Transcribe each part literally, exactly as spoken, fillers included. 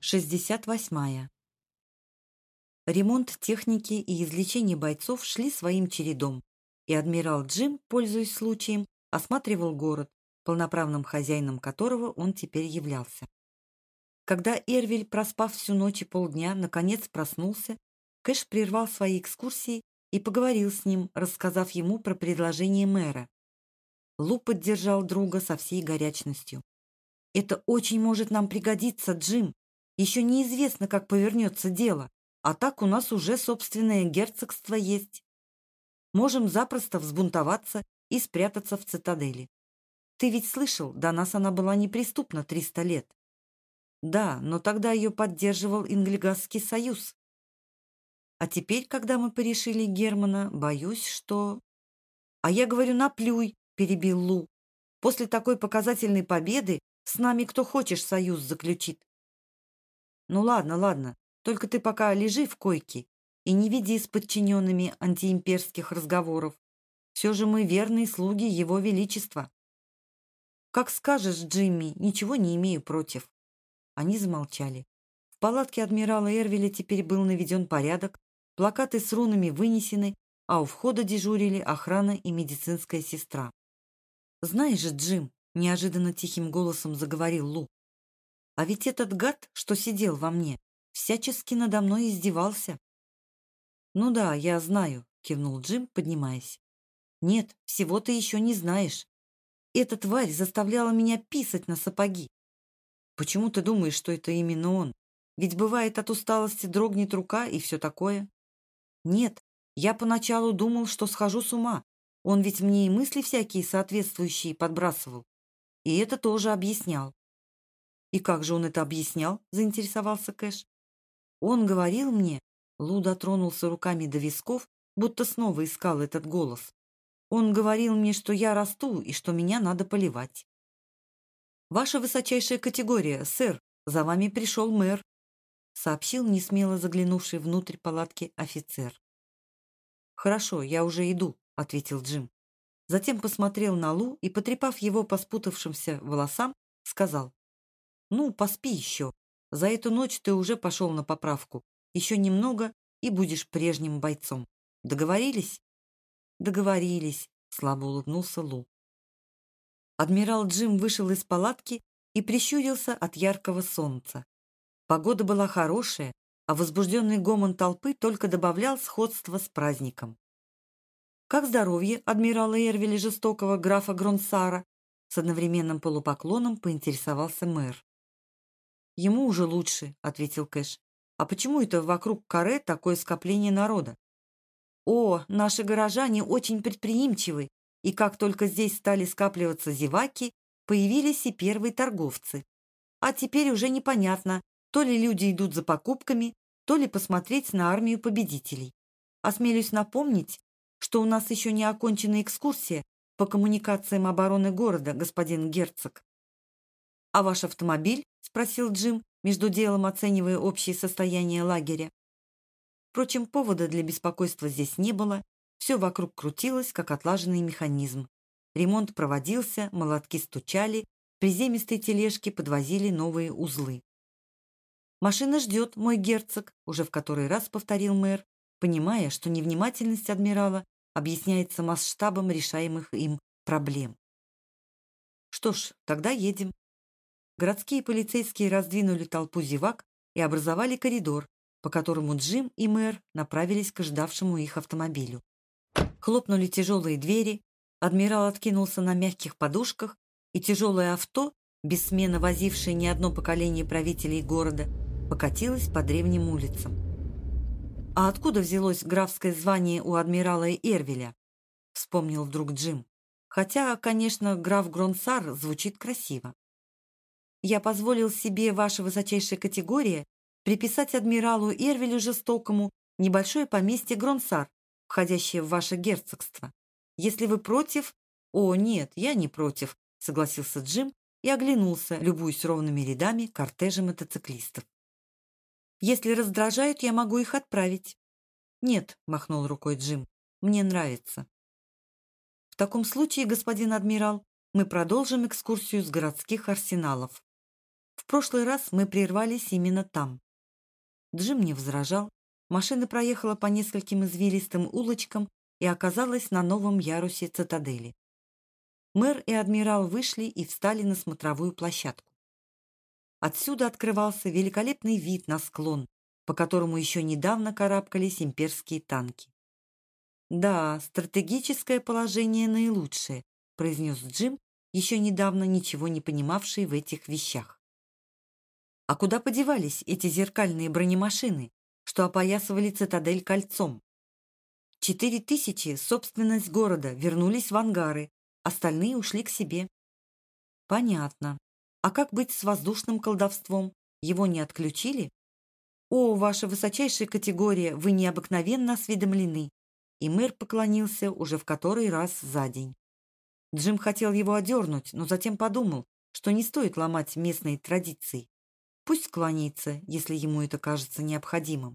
шестьдесят восьмая. Ремонт техники и излечение бойцов шли своим чередом, и адмирал Джим, пользуясь случаем, осматривал город, полноправным хозяином которого он теперь являлся. Когда Эрвиль, проспав всю ночь и полдня, наконец проснулся, Кэш прервал свои экскурсии и поговорил с ним, рассказав ему про предложение мэра. Лу поддержал друга со всей горячностью. «Это очень может нам пригодиться, Джим. Еще неизвестно, как повернется дело, а так у нас уже собственное герцогство есть. Можем запросто взбунтоваться и спрятаться в цитадели. Ты ведь слышал, до нас она была неприступна триста лет. Да, но тогда ее поддерживал Инглигасский союз. А теперь, когда мы порешили Германа, боюсь, что... А я говорю, наплюй, перебил Лу. После такой показательной победы с нами кто хочешь союз заключит. Ну ладно, ладно, только ты пока лежи в койке и не веди с подчиненными антиимперских разговоров. Все же мы верные слуги Его Величества. Как скажешь, Джимми, ничего не имею против. Они замолчали. В палатке адмирала Эрвиля теперь был наведен порядок, плакаты с рунами вынесены, а у входа дежурили охрана и медицинская сестра. «Знаешь же, Джим», — неожиданно тихим голосом заговорил Лу, «а ведь этот гад, что сидел во мне, всячески надо мной издевался». «Ну да, я знаю», — кивнул Джим, поднимаясь. «Нет, всего ты еще не знаешь. Эта тварь заставляла меня писать на сапоги. Почему ты думаешь, что это именно он? Ведь бывает, от усталости дрогнет рука и все такое». «Нет, я поначалу думал, что схожу с ума. Он ведь мне и мысли всякие соответствующие подбрасывал. И это тоже объяснял». «И как же он это объяснял?» – заинтересовался Кэш. «Он говорил мне...» – Лу дотронулся руками до висков, будто снова искал этот голос. «Он говорил мне, что я расту и что меня надо поливать». «Ваша высочайшая категория, сэр, за вами пришел мэр», – сообщил несмело заглянувший внутрь палатки офицер. «Хорошо, я уже иду», – ответил Джим. Затем посмотрел на Лу и, потрепав его по спутавшимся волосам, сказал: «Ну, поспи еще. За эту ночь ты уже пошел на поправку. Еще немного, и будешь прежним бойцом. Договорились?» «Договорились», — слабо улыбнулся Лу. Адмирал Джим вышел из палатки и прищурился от яркого солнца. Погода была хорошая, а возбужденный гомон толпы только добавлял сходства с праздником. «Как здоровье адмирала Эрвиля Жестокого, графа Гронсара?» С одновременным полупоклоном поинтересовался мэр. «Ему уже лучше», — ответил Кэш. «А почему это вокруг каре такое скопление народа?» «О, наши горожане очень предприимчивы, и как только здесь стали скапливаться зеваки, появились и первые торговцы. А теперь уже непонятно, то ли люди идут за покупками, то ли посмотреть на армию победителей. Осмелюсь напомнить, что у нас еще не окончена экскурсия по коммуникациям обороны города, господин герцог». «А ваш автомобиль?» – спросил Джим, между делом оценивая общее состояние лагеря. Впрочем, повода для беспокойства здесь не было, все вокруг крутилось, как отлаженный механизм. Ремонт проводился, молотки стучали, приземистые тележки подвозили новые узлы. «Машина ждет, мой герцог», – уже в который раз повторил мэр, понимая, что невнимательность адмирала объясняется масштабом решаемых им проблем. «Что ж, тогда едем». Городские полицейские раздвинули толпу зевак и образовали коридор, по которому Джим и мэр направились к ожидавшему их автомобилю. Хлопнули тяжелые двери, адмирал откинулся на мягких подушках, и тяжелое авто, бессменно возившее не одно поколение правителей города, покатилось по древним улицам. «А откуда взялось графское звание у адмирала Эрвиля?» — вспомнил вдруг Джим. «Хотя, конечно, граф Гронсар звучит красиво. Я позволил себе, ваша высочайшая категория, приписать адмиралу Эрвилю Жестокому небольшое поместье Гронсар, входящее в ваше герцогство. Если вы против...» «О, нет, я не против», — согласился Джим и оглянулся, любуясь ровными рядами кортежа мотоциклистов. «Если раздражают, я могу их отправить». «Нет», — махнул рукой Джим, — «мне нравится». «В таком случае, господин адмирал, мы продолжим экскурсию с городских арсеналов. прошлый раз мы прервались именно там». Джим не возражал. Машина проехала по нескольким извилистым улочкам и оказалась на новом ярусе цитадели. Мэр и адмирал вышли и встали на смотровую площадку. Отсюда открывался великолепный вид на склон, по которому еще недавно карабкались имперские танки. «Да, стратегическое положение наилучшее», — произнес Джим, еще недавно ничего не понимавший в этих вещах. «А куда подевались эти зеркальные бронемашины, что опоясывали цитадель кольцом? Четыре тысячи, собственность города, вернулись в ангары, остальные ушли к себе». «Понятно. А как быть с воздушным колдовством? Его не отключили?» «О, ваша высочайшая категория, вы необыкновенно осведомлены». И мэр поклонился уже в который раз за день. Джим хотел его одернуть, но затем подумал, что не стоит ломать местные традиции. Пусть склонится, если ему это кажется необходимым.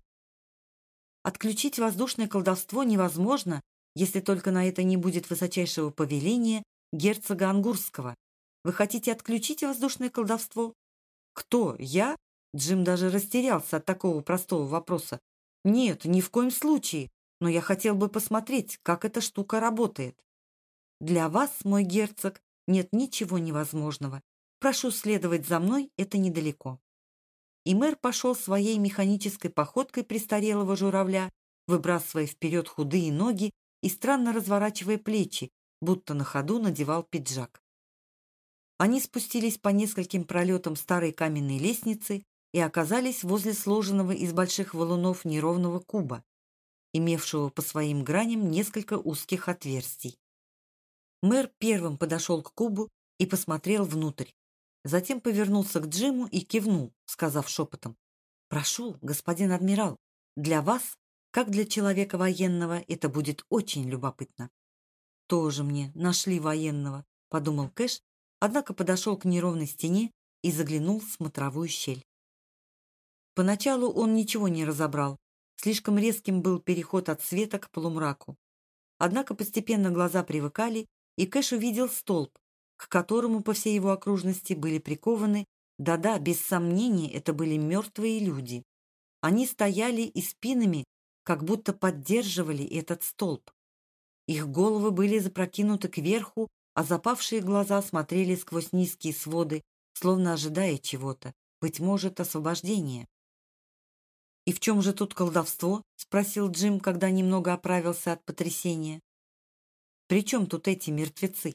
Отключить воздушное колдовство невозможно, если только на это не будет высочайшего повеления герцога Ангурского. Вы хотите отключить воздушное колдовство? Кто? Я? Джим даже растерялся от такого простого вопроса. Нет, ни в коем случае, но я хотел бы посмотреть, как эта штука работает. Для вас, мой герцог, нет ничего невозможного. Прошу следовать за мной, это недалеко. И мэр пошел своей механической походкой престарелого журавля, выбрасывая вперед худые ноги и странно разворачивая плечи, будто на ходу надевал пиджак. Они спустились по нескольким пролетам старой каменной лестницы и оказались возле сложенного из больших валунов неровного куба, имевшего по своим граням несколько узких отверстий. Мэр первым подошел к кубу и посмотрел внутрь. Затем повернулся к Джиму и кивнул, сказав шепотом: «Прошу, господин адмирал, для вас, как для человека военного, это будет очень любопытно». «Тоже мне нашли военного», — подумал Кэш, однако подошел к неровной стене и заглянул в смотровую щель. Поначалу он ничего не разобрал, слишком резким был переход от света к полумраку. Однако постепенно глаза привыкали, и Кэш увидел столб, к которому по всей его окружности были прикованы, да-да, без сомнения, это были мертвые люди. Они стояли и спинами, как будто поддерживали этот столб. Их головы были запрокинуты кверху, а запавшие глаза смотрели сквозь низкие своды, словно ожидая чего-то, быть может, освобождения. «И в чем же тут колдовство?» — спросил Джим, когда немного оправился от потрясения. «При чем тут эти мертвецы?»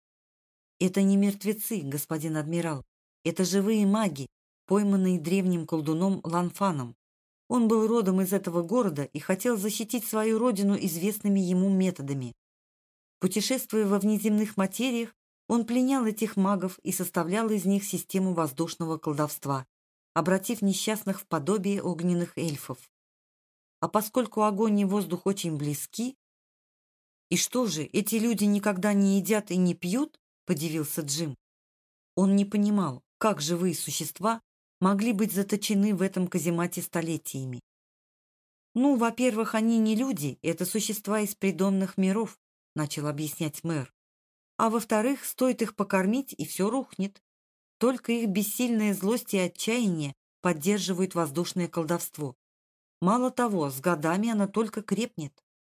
«Это не мертвецы, господин адмирал. Это живые маги, пойманные древним колдуном Ланфаном. Он был родом из этого города и хотел защитить свою родину известными ему методами. Путешествуя во внеземных материях, он пленял этих магов и составлял из них систему воздушного колдовства, обратив несчастных в подобие огненных эльфов. А поскольку огонь и воздух очень близки... «И что же, эти люди никогда не едят и не пьют?» — подивился Джим. Он не понимал, как живые существа могли быть заточены в этом каземате столетиями. «Ну, во-первых, они не люди, это существа из придонных миров», — начал объяснять мэр. «А во-вторых, стоит их покормить, и все рухнет. Только их бессильная злость и отчаяние поддерживают воздушное колдовство. Мало того, с годами оно только крепнет».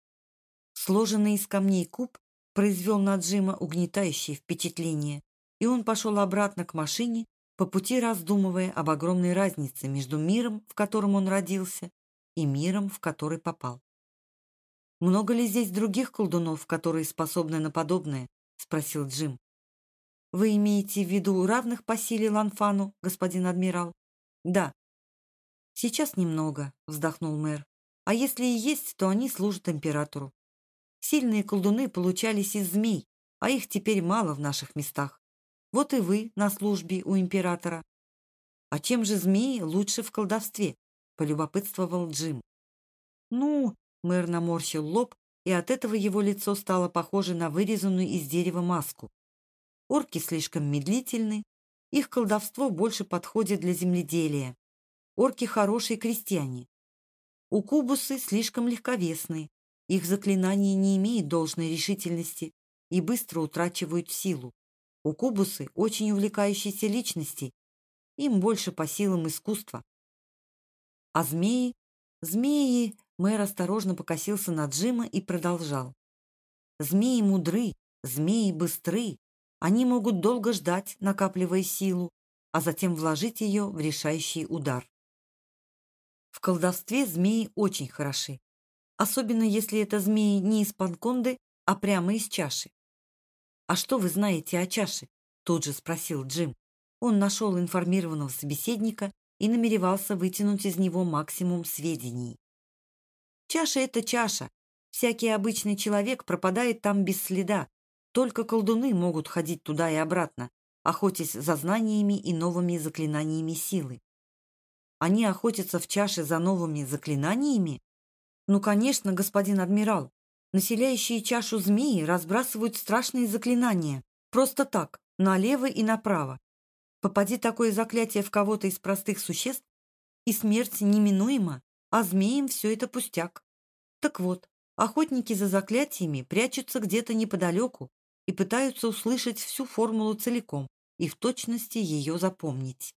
Сложенный из камней куб произвел на Джима угнетающее впечатление, и он пошел обратно к машине, по пути раздумывая об огромной разнице между миром, в котором он родился, и миром, в который попал. «Много ли здесь других колдунов, которые способны на подобное?» — спросил Джим. «Вы имеете в виду равных по силе Ланфану, господин адмирал?» «Да». «Сейчас немного», — вздохнул мэр. «А если и есть, то они служат императору. Сильные колдуны получались из змей, а их теперь мало в наших местах. Вот и вы на службе у императора». «А чем же змеи лучше в колдовстве?» — полюбопытствовал Джим. «Ну...» — мэр наморщил лоб, и от этого его лицо стало похоже на вырезанную из дерева маску. «Орки слишком медлительны, их колдовство больше подходит для земледелия. Орки хорошие крестьяне. Укубусы слишком легковесны, их заклинания не имеют должной решительности и быстро утрачивают силу. Укубусы очень увлекающиеся личности, им больше по силам искусства. А змеи? Змеи... Мэр осторожно покосился на Джима и продолжал. Змеи мудры, змеи быстры. Они могут долго ждать, накапливая силу, а затем вложить ее в решающий удар. В колдовстве змеи очень хороши, особенно если это змеи не из панконды, а прямо из чаши. «А что вы знаете о чаше?» – тут же спросил Джим. Он нашел информированного собеседника и намеревался вытянуть из него максимум сведений. «Чаша – это чаша. Всякий обычный человек пропадает там без следа. Только колдуны могут ходить туда и обратно, охотясь за знаниями и новыми заклинаниями силы. Они охотятся в чаше за новыми заклинаниями? Ну, конечно, господин адмирал. Населяющие чашу змеи разбрасывают страшные заклинания. Просто так, налево и направо. Попади такое заклятие в кого-то из простых существ, и смерть неминуема, а змеям все это пустяк. Так вот, охотники за заклятиями прячутся где-то неподалеку и пытаются услышать всю формулу целиком и в точности ее запомнить.